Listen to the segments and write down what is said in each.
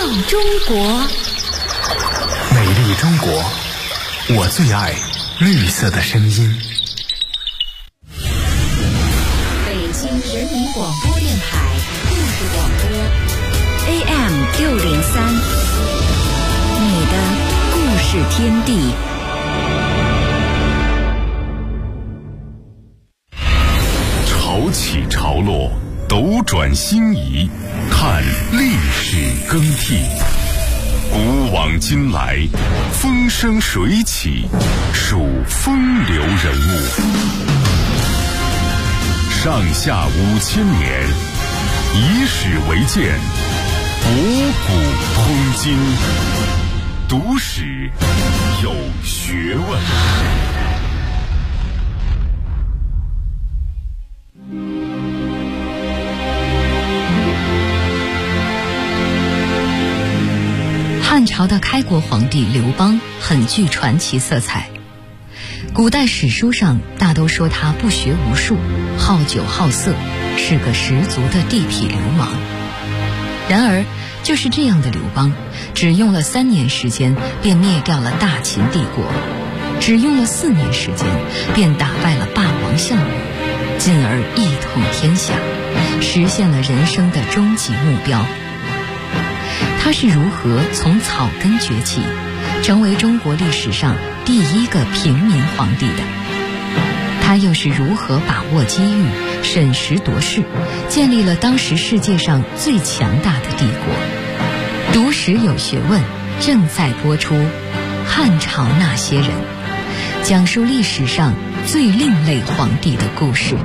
中国， 美丽中国，我最爱绿色的声音。 北京人民广播电台故事广播 AM603，你的故事天地。 潮起潮落，斗转星移，看历史更替。古往今来，风生水起，数风流人物。上下5000年，以史为鉴，博古通今。读史有学问。 汉朝的开国皇帝刘邦很具传奇色彩，古代史书上大都说他不学无术，好酒好色，是个十足的地痞流氓。然而就是这样的刘邦，只用了3年时间便灭掉了大秦帝国，只用了4年时间便打败了霸王项羽，进而一统天下，实现了人生的终极目标。他是如何从草根崛起，成为中国历史上第一个平民皇帝的？他又是如何把握机遇，审时度势，建立了当时世界上最强大的帝国？读史有学问，正在播出《汉朝那些人》，讲述历史上最另类皇帝的故事。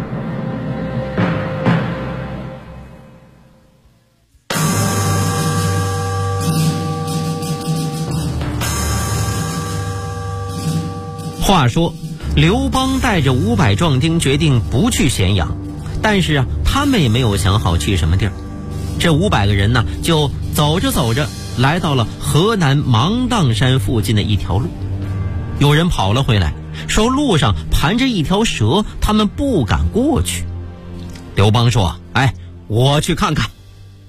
话说刘邦带着500壮丁决定不去咸阳，但是他们也没有想好去什么地儿。这500个人呢，就走着走着来到了河南芒砀山附近的一条路。有人跑了回来，说路上盘着一条蛇，他们不敢过去。刘邦说：我去看看。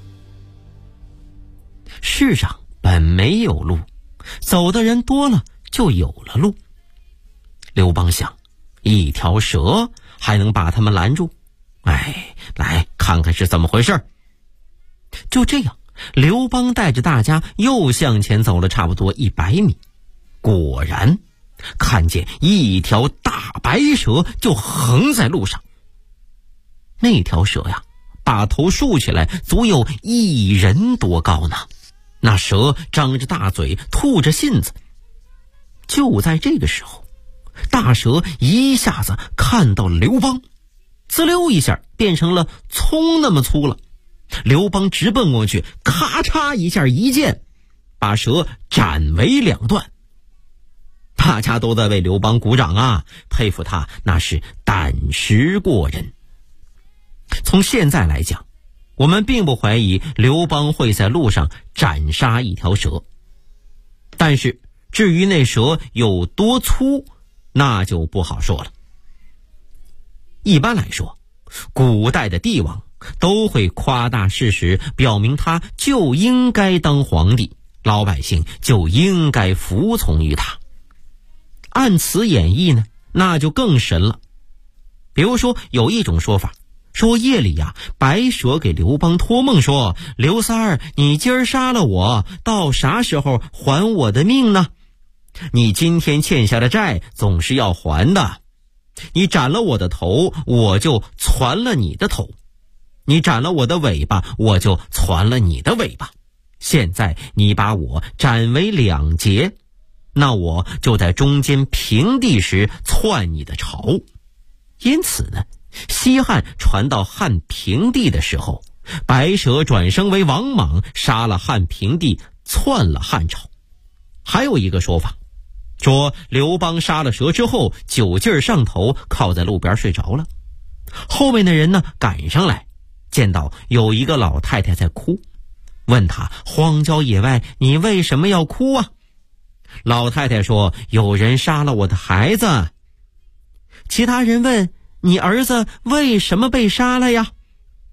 世上本没有路，走的人多了就有了路。刘邦想，一条蛇还能把他们拦住？来看看是怎么回事。就这样，刘邦带着大家又向前走了差不多100米，果然看见一条大白蛇就横在路上。那条蛇把头竖起来，足有1人多高呢。那蛇张着大嘴，吐着信子。就在这个时候，大蛇一下子看到了刘邦，滋溜一下变成了葱那么粗了。刘邦直奔过去，咔嚓一下一剑，把蛇斩为2段。大家都在为刘邦鼓掌佩服他那是胆识过人。从现在来讲，我们并不怀疑刘邦会在路上斩杀一条蛇，但是至于那蛇有多粗，那就不好说了。一般来说，古代的帝王都会夸大事实，表明他就应该当皇帝，老百姓就应该服从于他。按此演绎呢，那就更神了。比如说有一种说法，说夜里白蛇给刘邦托梦说：刘三儿，你今儿杀了我，到啥时候还我的命呢？你今天欠下的债总是要还的，你斩了我的头，我就攒了你的头；你斩了我的尾巴，我就攒了你的尾巴。现在你把我斩为2截，那我就在中间平地时篡你的朝。因此呢，西汉传到汉平帝的时候，白蛇转生为王莽，杀了汉平帝，篡了汉朝。还有一个说法，说刘邦杀了蛇之后，酒劲上头，靠在路边睡着了。后面的人呢赶上来，见到有一个老太太在哭，问他：荒郊野外你为什么要哭啊？老太太说：有人杀了我的孩子。其他人问：你儿子为什么被杀了呀？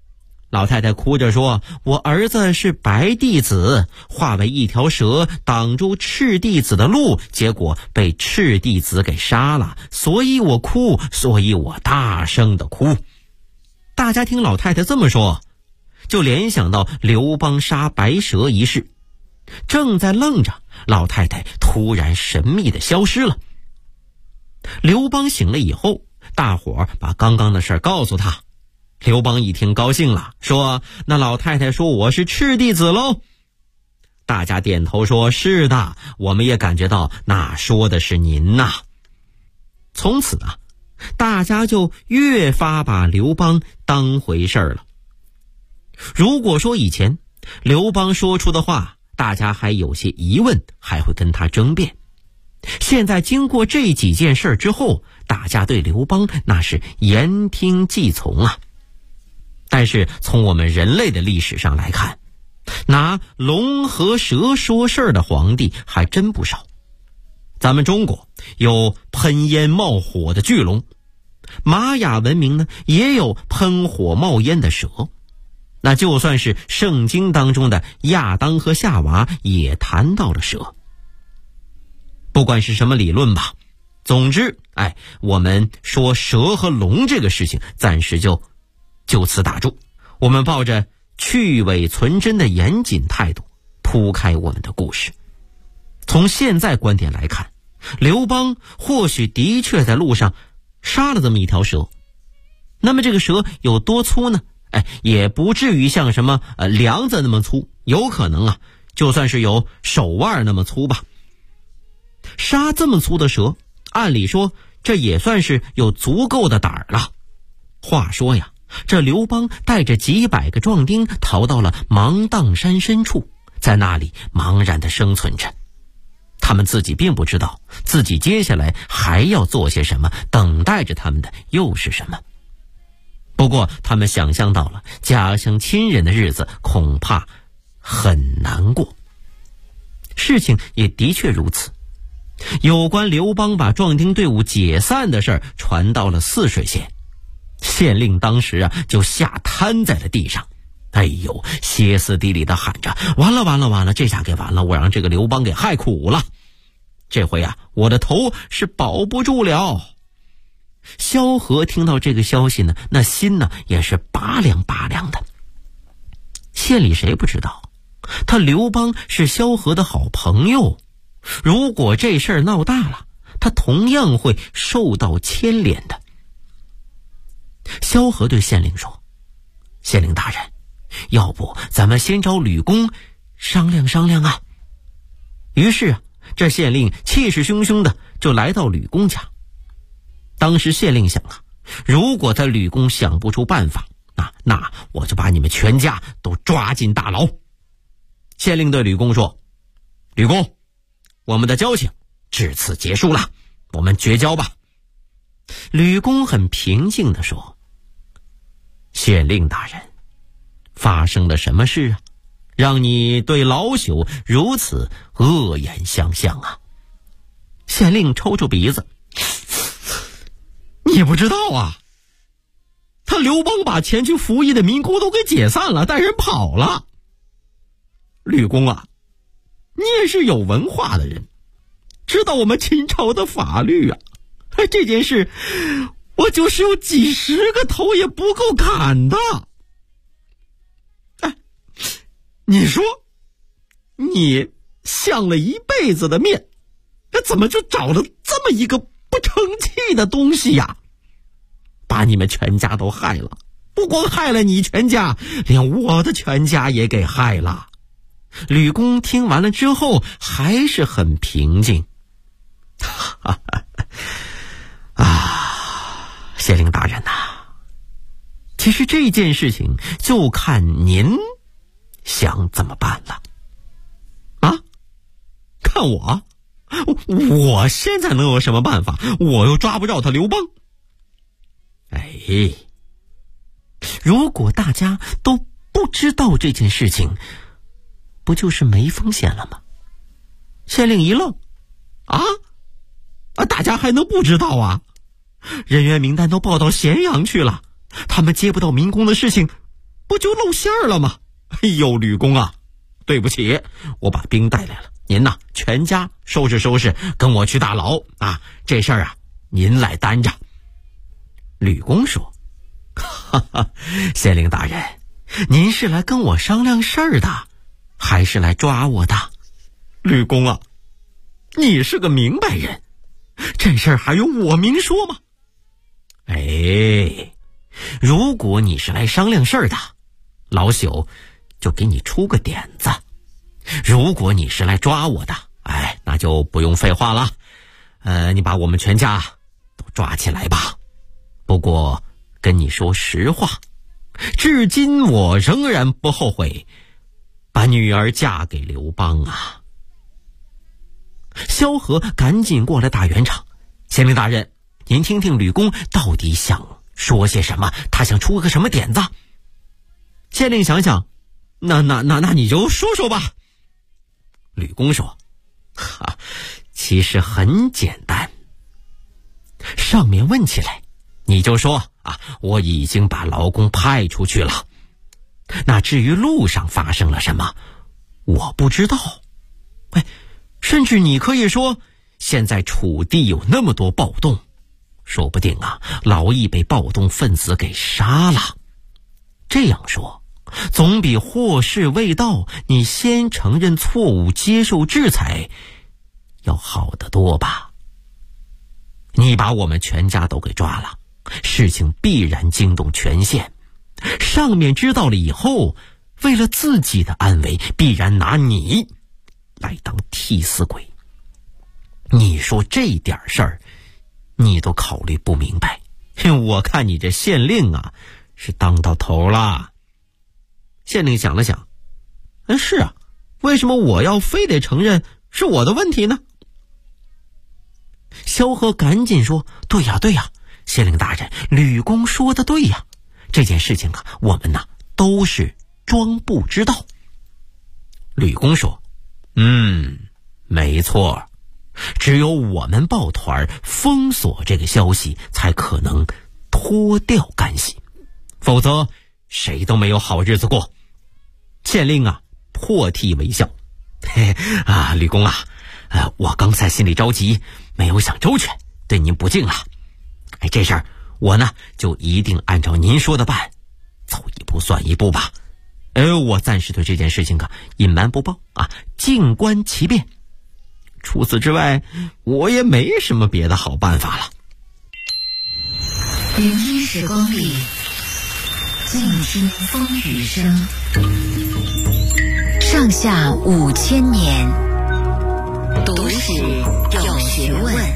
老太太哭着说，我儿子是白弟子，化为一条蛇挡住赤弟子的路，结果被赤弟子给杀了，所以我哭，所以我大声的哭。大家听老太太这么说，就联想到刘邦杀白蛇一事。正在愣着，老太太突然神秘的消失了。刘邦醒了以后，大伙儿把刚刚的事告诉他。刘邦一听高兴了，说，那老太太说我是赤弟子喽。大家点头说，是的，我们也感觉到那说的是您呐。从此啊，大家就越发把刘邦当回事了。如果说以前刘邦说出的话大家还有些疑问，还会跟他争辩，现在经过这几件事之后，大家对刘邦那是言听计从啊。但是从我们人类的历史上来看，拿龙和蛇说事儿的皇帝还真不少。咱们中国有喷烟冒火的巨龙，玛雅文明呢也有喷火冒烟的蛇，那就算是圣经当中的亚当和夏娃也谈到了蛇。不管是什么理论吧，总之我们说蛇和龙这个事情暂时就此打住，我们抱着去伪存真的严谨态度铺开我们的故事。从现在观点来看，刘邦或许的确在路上杀了这么一条蛇，那么这个蛇有多粗呢？也不至于像什么梁子那么粗，有可能啊，就算是有手腕那么粗吧。杀这么粗的蛇，按理说这也算是有足够的胆儿了。话说呀，这刘邦带着几百个壮丁逃到了芒砀山深处，在那里茫然地生存着。他们自己并不知道自己接下来还要做些什么，等待着他们的又是什么。不过他们想象到了家乡亲人的日子恐怕很难过。事情也的确如此，有关刘邦把壮丁队伍解散的事传到了泗水县，县令当时就吓瘫在了地上，歇斯底里的喊着，完了，这下给完了，我让这个刘邦给害苦了，这回我的头是保不住了。萧何听到这个消息呢，那心呢也是拔凉拔凉的。县里谁不知道他刘邦是萧何的好朋友，如果这事儿闹大了，他同样会受到牵连的。萧何对县令说，县令大人，要不咱们先找吕公商量商量啊。于是这县令气势汹汹的就来到吕公家。当时县令想如果在吕公想不出办法，那我就把你们全家都抓进大牢。县令对吕公说，吕公，我们的交情至此结束了，我们绝交吧。吕公很平静地说，县令大人，发生了什么事啊，让你对老朽如此恶言相向啊？县令抽抽鼻子，你不知道啊，他刘邦把前去服役的民工都给解散了，带人跑了。吕公啊，你也是有文化的人，知道我们秦朝的法律啊，这件事我就是有几十个头也不够砍的。你说你相了一辈子的面，怎么就找了这么一个不成器的东西呀？把你们全家都害了，不光害了你全家，连我的全家也给害了。吕公听完了之后还是很平静。县令大人其实这件事情就看您想怎么办了。看我现在能有什么办法？我又抓不着他刘邦。如果大家都不知道这件事情，不就是没风险了吗？县令一愣，大家还能不知道啊？人员名单都报到咸阳去了，他们接不到民工的事情不就露馅了吗？哎呦，吕公啊，对不起，我把兵带来了，您呐全家收拾收拾，跟我去大牢啊！这事儿啊，您来担着。吕公说：哈哈，县令大人，您是来跟我商量事儿的，还是来抓我的？吕公啊，你是个明白人，这事儿还用我明说吗？哎，如果你是来商量事儿的，老朽就给你出个点子；如果你是来抓我的，哎，那就不用废话了。你把我们全家都抓起来吧。不过跟你说实话，至今我仍然不后悔把女儿嫁给刘邦啊。萧何赶紧过来打圆场：县令大人，您听听吕公到底想说些什么，他想出个什么点子？县令想想，那你就说说吧。吕公说：其实很简单，上面问起来，你就说啊，我已经把劳宫派出去了。那至于路上发生了什么，我不知道。甚至你可以说，现在楚地有那么多暴动，说不定啊，劳役被暴动分子给杀了。这样说，总比祸事未到，你先承认错误，接受制裁，要好得多吧？你把我们全家都给抓了，事情必然惊动全县。上面知道了以后，为了自己的安危，必然拿你来当替死鬼。你说这点事儿，你都考虑不明白，我看你这县令啊，是当到头了。县令想了想，是啊，为什么我要非得承认是我的问题呢？萧何赶紧说：对呀，县令大人，吕公说的对呀，这件事情啊，我们呐都是装不知道。吕公说：没错，只有我们抱团封锁这个消息，才可能脱掉干系，否则谁都没有好日子过。县令啊破涕为笑：吕公啊，我刚才心里着急，没有想周全，对您不敬了。这事儿我呢就一定按照您说的办，走一步算一步吧。我暂时对这件事情啊隐瞒不报啊，静观其变。除此之外，我也没什么别的好办法了。 聆听时光里，静听风雨声。上下5000年，读史有学问。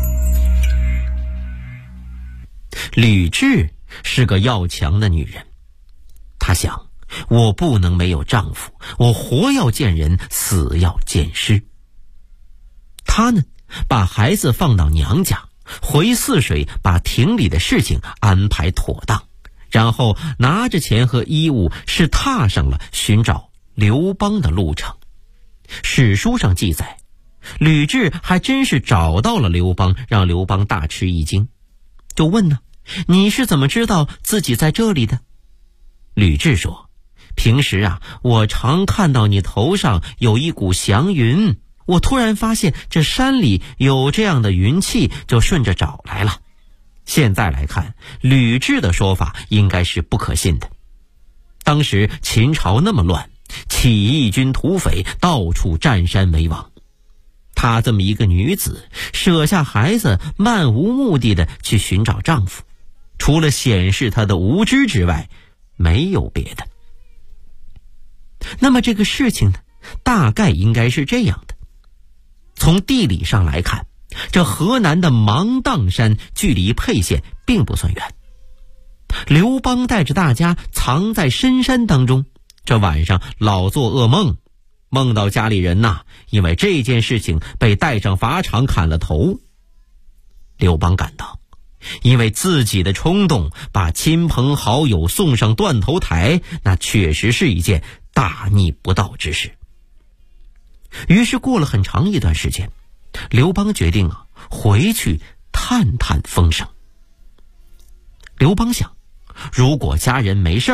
吕雉是个要强的女人，她想，我不能没有丈夫，我活要见人，死要见尸。她呢，把孩子放到娘家，回泗水把庭里的事情安排妥当，然后拿着钱和衣物，是踏上了寻找刘邦的路程。史书上记载，吕雉还真是找到了刘邦，让刘邦大吃一惊，就问呢：你是怎么知道自己在这里的？吕雉说：平时啊，我常看到你头上有一股祥云，我突然发现这山里有这样的云气，就顺着找来了。现在来看，吕雉的说法应该是不可信的。当时秦朝那么乱，起义军土匪到处占山为王，她这么一个女子，舍下孩子，漫无目的的去寻找丈夫，除了显示她的无知之外，没有别的。那么这个事情呢，大概应该是这样的。从地理上来看，这河南的芒砀山距离沛县并不算远。刘邦带着大家藏在深山当中，这晚上老做噩梦，梦到家里人呐，因为这件事情被带上法场砍了头。刘邦感到，因为自己的冲动把亲朋好友送上断头台，那确实是一件大逆不道之事。于是过了很长一段时间，刘邦决定回去探探风声。刘邦想，如果家人没事儿，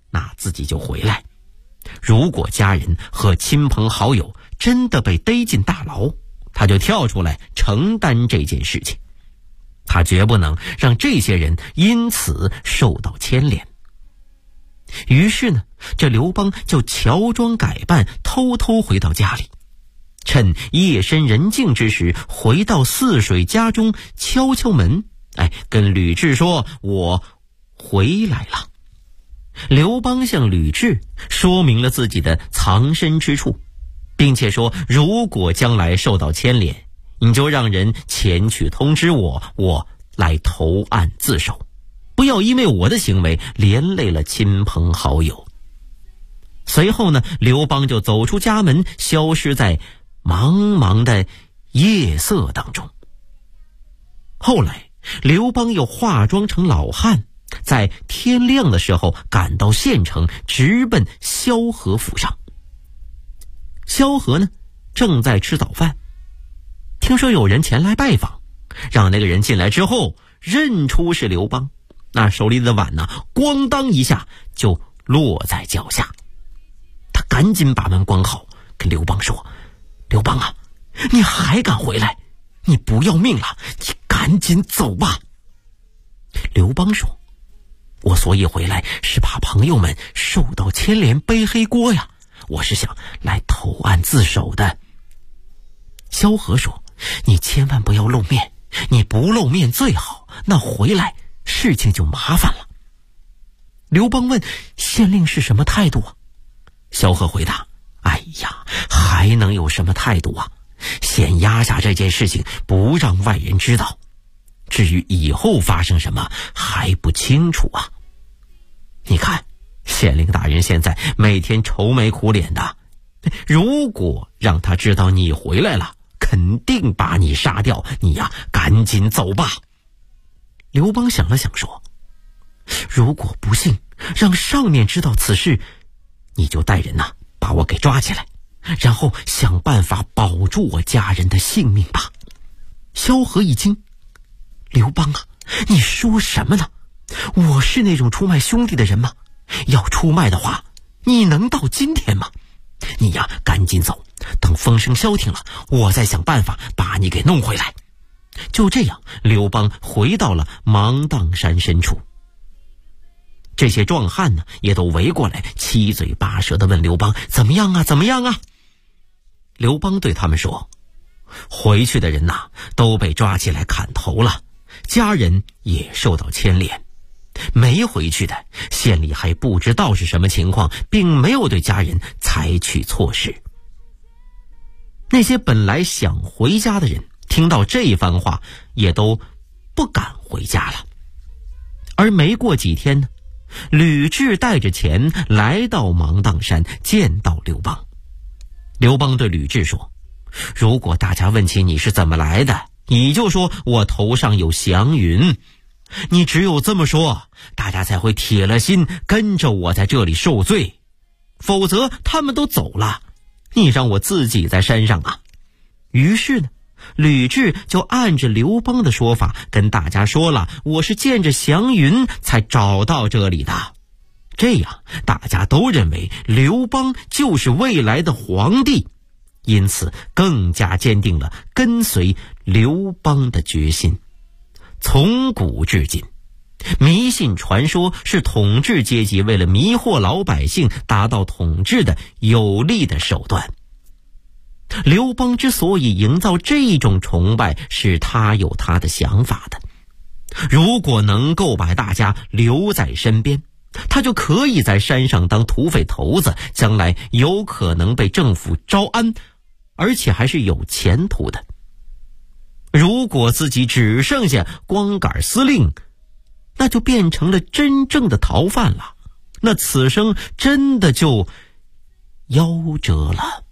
那自己就回来。如果家人和亲朋好友真的被逮进大牢，他就跳出来承担这件事情。他绝不能让这些人因此受到牵连。于是呢，这刘邦就乔装改扮，偷偷回到家里，趁夜深人静之时，回到泗水家中，敲敲门，跟吕雉说：“我回来了。”刘邦向吕雉说明了自己的藏身之处，并且说，如果将来受到牵连，你就让人前去通知我，我来投案自首，不要因为我的行为连累了亲朋好友。随后呢，刘邦就走出家门，消失在茫茫的夜色当中。后来刘邦又化妆成老汉，在天亮的时候赶到县城，直奔萧何府上。萧何呢，正在吃早饭，听说有人前来拜访，让那个人进来之后认出是刘邦，那手里的碗呢，咣当一下就落在脚下。他赶紧把门关好，跟刘邦说：“刘邦啊，你还敢回来？你不要命了，你赶紧走吧。”刘邦说：“我所以回来是怕朋友们受到牵连背黑锅呀，我是想来投案自首的。”萧何说：“你千万不要露面，你不露面最好，那回来事情就麻烦了。”刘邦问：“县令是什么态度啊？”萧何回答：“哎呀，还能有什么态度啊？先压下这件事情，不让外人知道。至于以后发生什么，还不清楚啊。你看，县令大人现在每天愁眉苦脸的，如果让他知道你回来了，肯定把你杀掉，你呀，赶紧走吧。”刘邦想了想说：“如果不幸让上面知道此事，你就带人把我给抓起来，然后想办法保住我家人的性命吧。”萧何一惊：“刘邦啊，你说什么呢？我是那种出卖兄弟的人吗？要出卖的话，你能到今天吗？你呀，赶紧走，等风声消停了，我再想办法把你给弄回来。”就这样，刘邦回到了芒砀山深处。这些壮汉呢，也都围过来，七嘴八舌地问刘邦：“怎么样啊？怎么样啊？”刘邦对他们说：“回去的人都被抓起来砍头了，家人也受到牵连。没回去的，县里还不知道是什么情况，并没有对家人采取措施。”那些本来想回家的人听到这番话，也都不敢回家了。而没过几天呢，吕雉带着钱来到芒砀山，见到刘邦。刘邦对吕雉说：“如果大家问起你是怎么来的，你就说我头上有祥云。你只有这么说，大家才会铁了心跟着我在这里受罪，否则他们都走了，你让我自己在山上啊。”于是呢，吕雉就按着刘邦的说法跟大家说了：“我是见着祥云才找到这里的。”这样大家都认为刘邦就是未来的皇帝，因此更加坚定了跟随刘邦的决心。从古至今，迷信传说是统治阶级为了迷惑老百姓达到统治的有力的手段。刘邦之所以营造这种崇拜，是他有他的想法的。如果能够把大家留在身边，他就可以在山上当土匪头子，将来有可能被政府招安，而且还是有前途的。如果自己只剩下光杆司令，那就变成了真正的逃犯了，那此生真的就夭折了。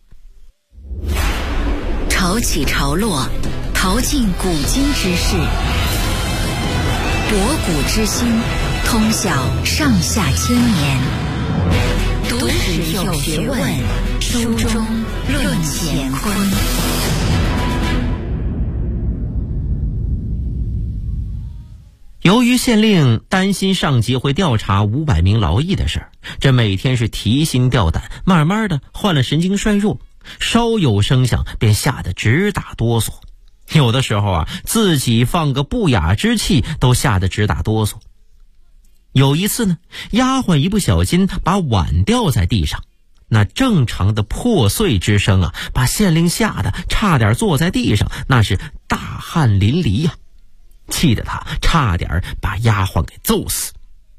潮起潮落，淘尽古今之事，博古之今，通晓上下千年。读史有学问，书中论乾坤。 由于县令担心上级会调查500名劳役的事儿，这每天是提心吊胆，慢慢的患了神经衰弱，稍有声响便吓得直打哆嗦。有的时候自己放个不雅之气都吓得直打哆嗦。有一次呢，丫鬟一不小心把碗掉在地上，那正常的破碎之声把县令吓得差点坐在地上，那是大汗淋漓呀，气得他差点把丫鬟给揍死。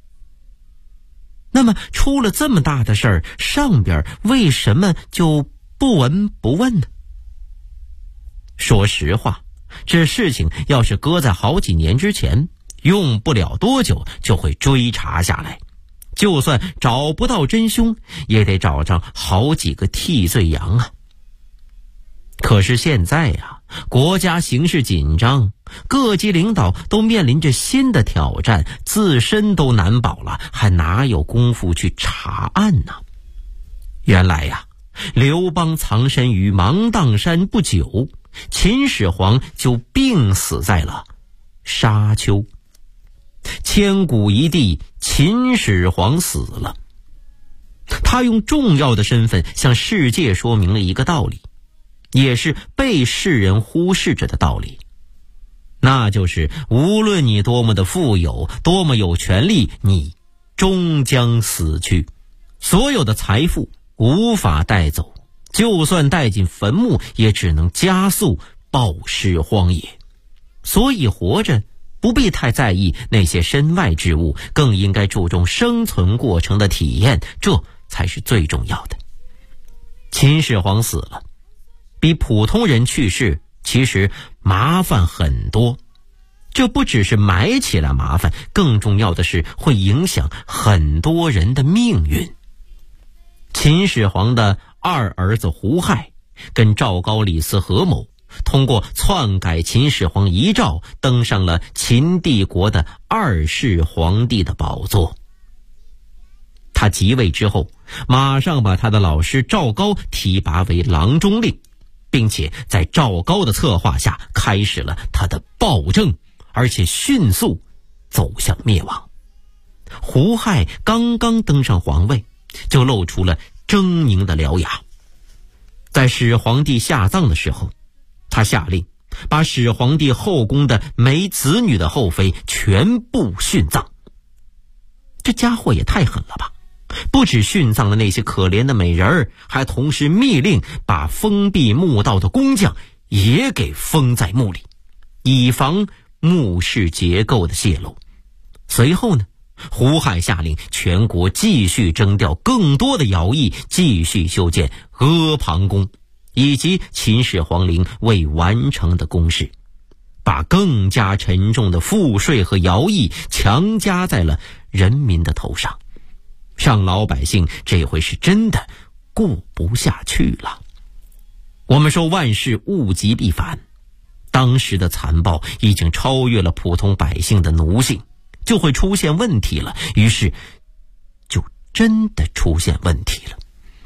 那么出了这么大的事儿，上边为什么就不闻不问呢？说实话，这事情要是搁在好几年之前，用不了多久就会追查下来，就算找不到真凶，也得找上好几个替罪羊啊。可是现在国家形势紧张，各级领导都面临着新的挑战，自身都难保了，还哪有功夫去查案呢？原来刘邦藏身于芒砀山不久，秦始皇就病死在了沙丘。千古一帝秦始皇死了，他用重要的身份向世界说明了一个道理，也是被世人忽视着的道理，那就是无论你多么的富有，多么有权利，你终将死去。所有的财富无法带走，就算带进坟墓，也只能加速暴尸荒野。所以活着不必太在意那些身外之物，更应该注重生存过程的体验，这才是最重要的。秦始皇死了，比普通人去世其实麻烦很多，这不只是埋起来麻烦，更重要的是会影响很多人的命运。秦始皇的二儿子胡亥跟赵高李斯合谋，通过篡改秦始皇遗诏，登上了秦帝国的2世皇帝的宝座。他即位之后，马上把他的老师赵高提拔为郎中令，并且在赵高的策划下开始了他的暴政，而且迅速走向灭亡。胡亥刚刚登上皇位，就露出了狰狞的獠牙。在始皇帝下葬的时候，他下令把始皇帝后宫的没子女的后妃全部殉葬。这家伙也太狠了吧，不止殉葬了那些可怜的美人儿，还同时密令把封闭墓道的工匠也给封在墓里，以防墓室结构的泄露。随后呢，胡亥下令全国继续征调更多的徭役，继续修建阿房宫以及秦始皇陵未完成的宫室，把更加沉重的赋税和徭役强加在了人民的头上，让老百姓这回是真的过不下去了。我们说万事物极必反，当时的残暴已经超越了普通百姓的奴性，就会出现问题了，于是就真的出现问题了。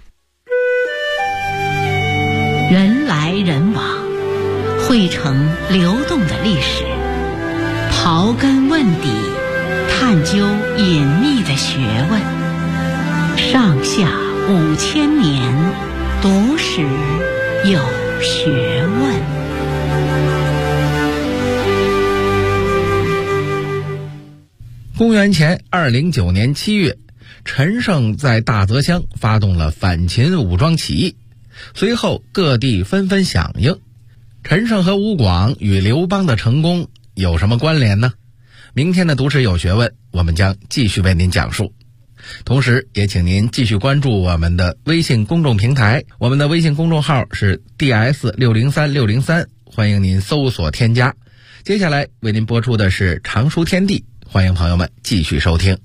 人来人往，汇成流动的历史，刨根问底，探究隐秘的学问，上下5000年，读史有学问。 公元前209年7月，陈胜在大泽乡发动了反秦武装起义，随后各地纷纷响应。陈胜和吴广与刘邦的成功有什么关联呢？明天的读史有学问，我们将继续为您讲述。同时也请您继续关注我们的微信公众平台，我们的微信公众号是 DS603603，欢迎您搜索添加。接下来为您播出的是常书天地，欢迎朋友们继续收听。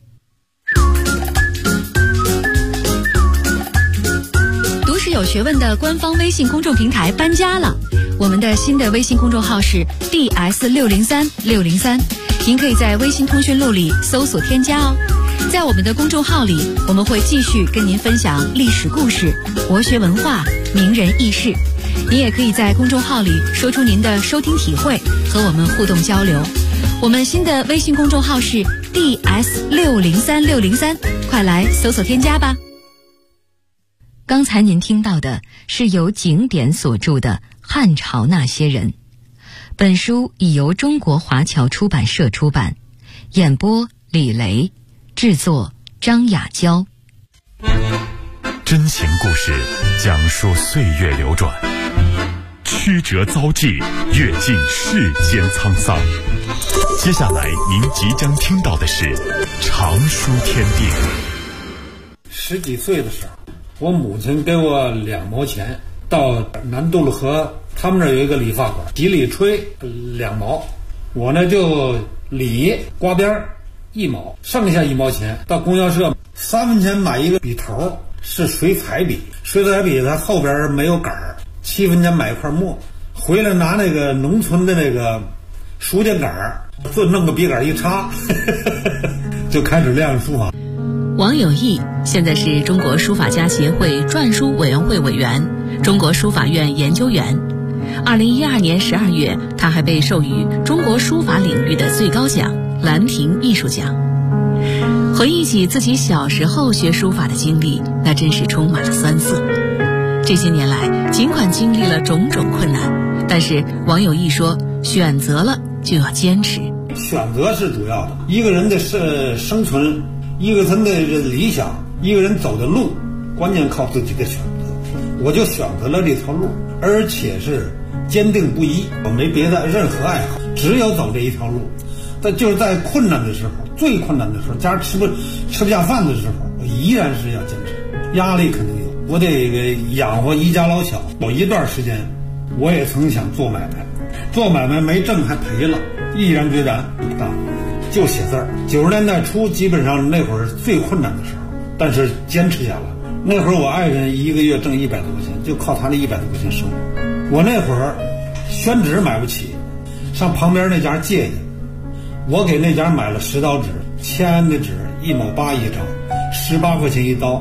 读史有学问的官方微信公众平台搬家了，我们的新的微信公众号是 DS603603，您可以在微信通讯录里搜索添加哦。在我们的公众号里，我们会继续跟您分享历史故事、国学文化、名人轶事。您也可以在公众号里说出您的收听体会，和我们互动交流。 我们新的微信公众号是 DS603603，快来搜索添加吧。 刚才您听到的是由景点所著的《汉朝那些人》，本书已由中国华侨出版社出版，演播李雷，制作张雅娇。 真情故事讲述岁月流转，曲折遭际，阅尽世间沧桑。接下来您即将听到的是常书天地。 10几岁的时候，我母亲给我2毛钱，到南渡了河，他们那儿有一个理发馆，洗理吹2毛，我呢就理刮边1毛，剩下1毛钱到供销社3分钱买一个笔头，是水彩笔，水彩笔它后边没有杆儿，7分钱买一块墨，回来拿那个农村的那个书架杆儿，就弄个笔杆一插就开始练书法。 王有义现在是中国书法家协会篆书委员会委员，中国书法院研究员。2012年12月，他还被授予中国书法领域的最高奖兰亭艺术奖。回忆起自己小时候学书法的经历，那真是充满了酸涩。这些年来，尽管经历了种种困难，但是王有义说，选择了就要坚持。 选择是主要的，一个人的生存，一个人的理想，一个人走的路，关键靠自己的选择。我就选择了这条路，而且是坚定不移，我没别的任何爱好，只有走这一条路。但就是在困难的时候，最困难的时候，家吃不下饭的时候，我依然是要坚持。压力肯定有，我得养活一家老小。有一段时间，我也曾想做买卖，做买卖没挣还赔了，毅然决然就写字儿。90年代初，基本上那会儿最困难的时候，但是坚持下来。那会儿我爱人1个月挣100多块钱，就靠他那100多块钱生活。我那会儿宣纸买不起，上旁边那家借去，我给那家买了10刀纸，签的纸1毛8一张，18块钱一刀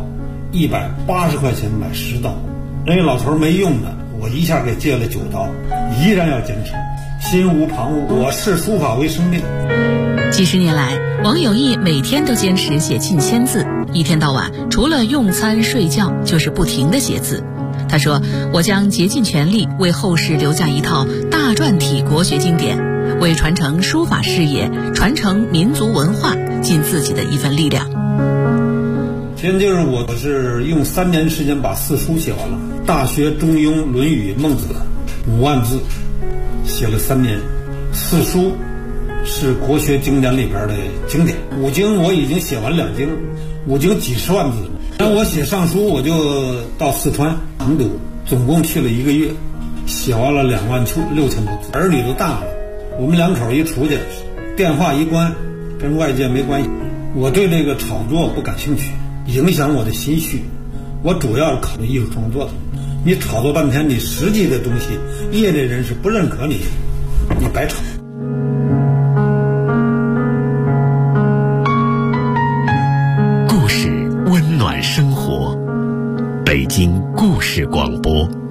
，180块钱买10刀。那个老头没用的，我一下给借了9刀，依然要坚持，心无旁骛。我视书法为生命。 几十年来，王有义每天都坚持写近1000字，一天到晚除了用餐睡觉就是不停地写字。他说，我将竭尽全力为后世留下一套大篆体国学经典，为传承书法事业、传承民族文化尽自己的一份力量。 现在就是我是用3年时间把4书写完了，《大学》《中庸》《论语》《孟子》5万字，写了3年。4书是国学经典里边的经典，5经我已经写完2经，5经几十万字。然后我写上书，我就到四川成都，总共去了1个月，写完了26000多字。儿女都大了，我们2口一出去，电话一关，跟外界没关系。我对这个炒作不感兴趣，影响我的心绪。我主要考虑艺术创作的。你炒作半天，你实际的东西，业内人士不认可你，你白炒。 故事温暖生活，北京故事广播。